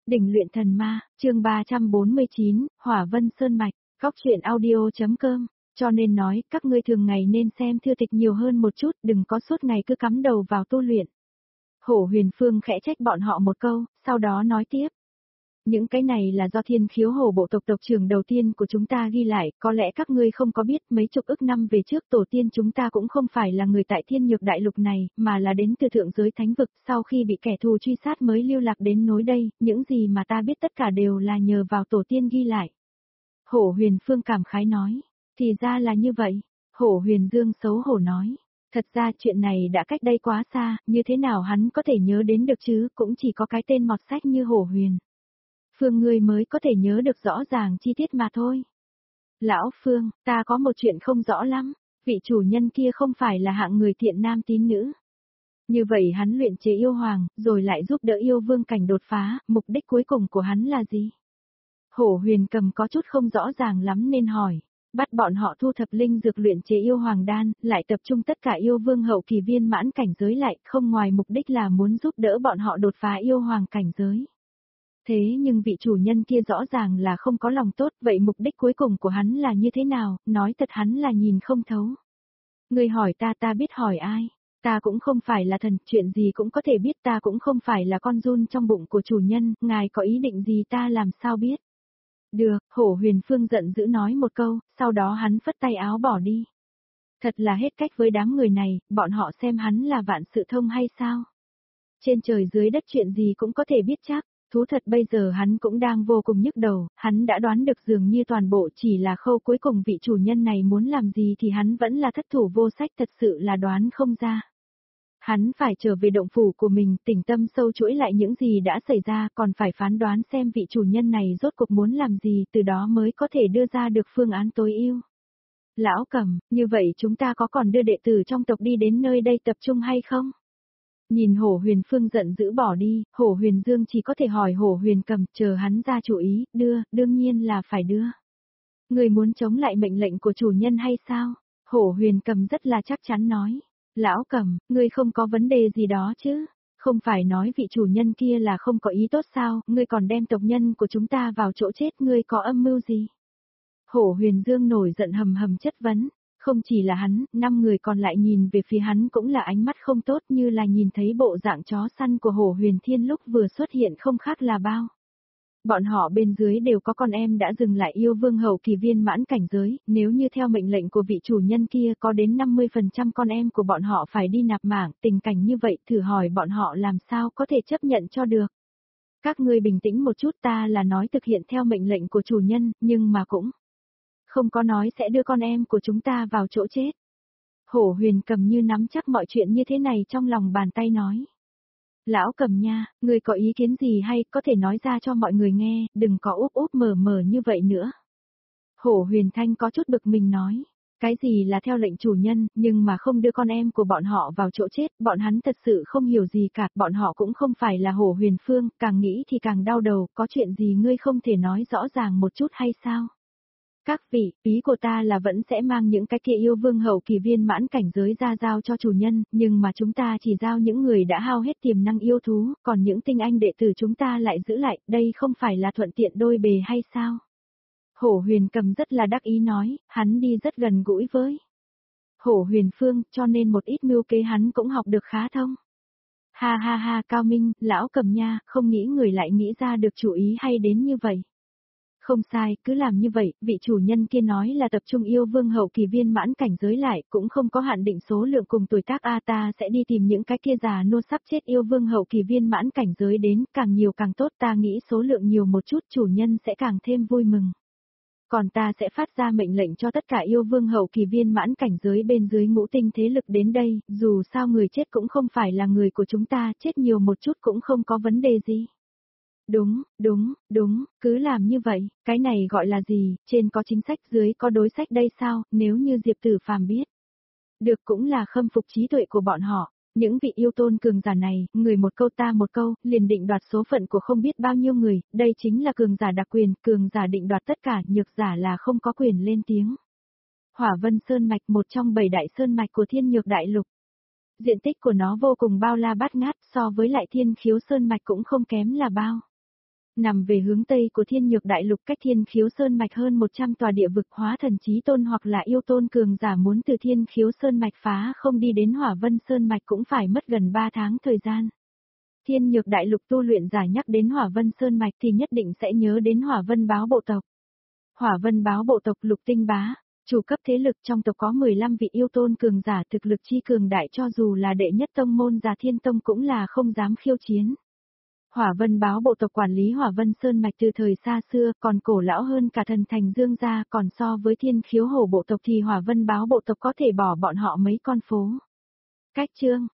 Đỉnh luyện thần ma, chương 349, Hỏa Vân Sơn Mạch, góc truyện audio.com, cho nên nói, các ngươi thường ngày nên xem thư tịch nhiều hơn một chút, đừng có suốt ngày cứ cắm đầu vào tu luyện. Hổ Huyền Phương khẽ trách bọn họ một câu, sau đó nói tiếp. Những cái này là do Thiên Khiếu Hổ bộ tộc trưởng đầu tiên của chúng ta ghi lại, có lẽ các ngươi không có biết mấy chục ức năm về trước tổ tiên chúng ta cũng không phải là người tại Thiên Nhược Đại Lục này, mà là đến từ thượng giới thánh vực, sau khi bị kẻ thù truy sát mới lưu lạc đến nối đây, những gì mà ta biết tất cả đều là nhờ vào tổ tiên ghi lại. Hổ Huyền Phương cảm khái nói, thì ra là như vậy, Hổ Huyền Dương xấu hổ nói. Thật ra chuyện này đã cách đây quá xa, như thế nào hắn có thể nhớ đến được chứ, cũng chỉ có cái tên mọt sách như Hổ Huyền. Phương ngươi mới có thể nhớ được rõ ràng chi tiết mà thôi. Lão Phương, ta có một chuyện không rõ lắm, vị chủ nhân kia không phải là hạng người thiện nam tín nữ. Như vậy hắn luyện chế yêu hoàng, rồi lại giúp đỡ yêu vương cảnh đột phá, mục đích cuối cùng của hắn là gì? Hổ Huyền Cầm có chút không rõ ràng lắm nên hỏi. Bắt bọn họ thu thập linh dược luyện chế yêu hoàng đan, lại tập trung tất cả yêu vương hậu kỳ viên mãn cảnh giới lại, không ngoài mục đích là muốn giúp đỡ bọn họ đột phá yêu hoàng cảnh giới. Thế nhưng vị chủ nhân kia rõ ràng là không có lòng tốt, vậy mục đích cuối cùng của hắn là như thế nào, nói thật hắn là nhìn không thấu. Người hỏi ta biết hỏi ai, ta cũng không phải là thần, chuyện gì cũng có thể biết, ta cũng không phải là con giun trong bụng của chủ nhân, ngài có ý định gì ta làm sao biết. Được, Hổ Huyền Phương giận dữ nói một câu, sau đó hắn phất tay áo bỏ đi. Thật là hết cách với đám người này, bọn họ xem hắn là vạn sự thông hay sao? Trên trời dưới đất chuyện gì cũng có thể biết chắc. Thú thật bây giờ hắn cũng đang vô cùng nhức đầu, hắn đã đoán được dường như toàn bộ chỉ là khâu cuối cùng vị chủ nhân này muốn làm gì thì hắn vẫn là thất thủ vô sách, thật sự là đoán không ra. Hắn phải trở về động phủ của mình, tĩnh tâm sâu chuỗi lại những gì đã xảy ra, còn phải phán đoán xem vị chủ nhân này rốt cuộc muốn làm gì, từ đó mới có thể đưa ra được phương án tối ưu. Lão Cầm, như vậy chúng ta có còn đưa đệ tử trong tộc đi đến nơi đây tập trung hay không? Nhìn Hổ Huyền Phương giận dữ bỏ đi, Hổ Huyền Dương chỉ có thể hỏi Hổ Huyền Cầm, chờ hắn ra chủ ý, đương nhiên là phải đưa. Người muốn chống lại mệnh lệnh của chủ nhân hay sao? Hổ Huyền Cầm rất là chắc chắn nói. Lão Cầm, ngươi không có vấn đề gì đó chứ? Không phải nói vị chủ nhân kia là không có ý tốt sao, ngươi còn đem tộc nhân của chúng ta vào chỗ chết, ngươi có âm mưu gì? Hổ Huyền Dương nổi giận hầm hầm chất vấn. Không chỉ là hắn, 5 người còn lại nhìn về phía hắn cũng là ánh mắt không tốt, như là nhìn thấy bộ dạng chó săn của Hổ Huyền Thiên lúc vừa xuất hiện không khác là bao. Bọn họ bên dưới đều có con em đã dừng lại yêu vương hậu kỳ viên mãn cảnh giới, nếu như theo mệnh lệnh của vị chủ nhân kia có đến 50% con em của bọn họ phải đi nạp mạng, tình cảnh như vậy thử hỏi bọn họ làm sao có thể chấp nhận cho được. Các ngươi bình tĩnh một chút, ta là nói thực hiện theo mệnh lệnh của chủ nhân, nhưng mà cũng không có nói sẽ đưa con em của chúng ta vào chỗ chết. Hổ Huyền Cầm như nắm chắc mọi chuyện như thế này trong lòng bàn tay nói. Lão Cầm nha, người có ý kiến gì hay có thể nói ra cho mọi người nghe, đừng có úp úp mở mở như vậy nữa. Hổ Huyền Thanh có chút bực mình nói. Cái gì là theo lệnh chủ nhân, nhưng mà không đưa con em của bọn họ vào chỗ chết, bọn hắn thật sự không hiểu gì cả, bọn họ cũng không phải là Hổ Huyền Phương, càng nghĩ thì càng đau đầu, có chuyện gì ngươi không thể nói rõ ràng một chút hay sao? Các vị, ý của ta là vẫn sẽ mang những cái kia yêu vương hậu kỳ viên mãn cảnh giới ra giao cho chủ nhân, nhưng mà chúng ta chỉ giao những người đã hao hết tiềm năng yêu thú, còn những tinh anh đệ tử chúng ta lại giữ lại, đây không phải là thuận tiện đôi bề hay sao? Hổ Huyền Cầm rất là đắc ý nói, hắn đi rất gần gũi với Hổ Huyền Phương, cho nên một ít mưu kế hắn cũng học được khá thông. Ha ha ha, Cao Minh, lão Cầm nha, không nghĩ người lại nghĩ ra được chủ ý hay đến như vậy. Không sai, cứ làm như vậy, vị chủ nhân kia nói là tập trung yêu vương hậu kỳ viên mãn cảnh giới lại, cũng không có hạn định số lượng cùng tuổi tác ta sẽ đi tìm những cái kia già nua sắp chết yêu vương hậu kỳ viên mãn cảnh giới đến, càng nhiều càng tốt, ta nghĩ số lượng nhiều một chút chủ nhân sẽ càng thêm vui mừng. Còn ta sẽ phát ra mệnh lệnh cho tất cả yêu vương hậu kỳ viên mãn cảnh giới bên dưới ngũ tinh thế lực đến đây, dù sao người chết cũng không phải là người của chúng ta, chết nhiều một chút cũng không có vấn đề gì. Đúng, cứ làm như vậy, cái này gọi là gì, trên có chính sách dưới có đối sách đây sao, nếu như Diệp Tử Phàm biết. Được cũng là khâm phục trí tuệ của bọn họ, những vị yêu tôn cường giả này, người một câu ta một câu, liền định đoạt số phận của không biết bao nhiêu người, đây chính là cường giả đặc quyền, cường giả định đoạt tất cả, nhược giả là không có quyền lên tiếng. Hỏa Vân Sơn Mạch, một trong 7 đại sơn mạch của Thiên Nhược Đại Lục. Diện tích của nó vô cùng bao la bát ngát, so với lại Thiên Khiếu Sơn Mạch cũng không kém là bao. Nằm về hướng Tây của Thiên Nhược Đại Lục cách Thiên Khiếu Sơn Mạch hơn 100 tòa địa vực hóa thần chí tôn hoặc là yêu tôn cường giả muốn từ Thiên Khiếu Sơn Mạch phá không đi đến Hỏa Vân Sơn Mạch cũng phải mất gần 3 tháng thời gian. Thiên Nhược Đại Lục tu luyện giả nhắc đến Hỏa Vân Sơn Mạch thì nhất định sẽ nhớ đến Hỏa Vân Báo bộ tộc. Hỏa Vân Báo bộ tộc Lục Tinh Bá, chủ cấp thế lực trong tộc có 15 vị yêu tôn cường giả thực lực chi cường đại cho dù là đệ nhất tông môn Già Thiên Tông cũng là không dám khiêu chiến. Hỏa Vân Báo bộ tộc quản lý Hỏa Vân Sơn Mạch từ thời xa xưa còn cổ lão hơn cả thần thành Dương gia, còn so với Thiên Khiếu Hổ bộ tộc thì Hỏa Vân Báo bộ tộc có thể bỏ bọn họ mấy con phố. Cách chương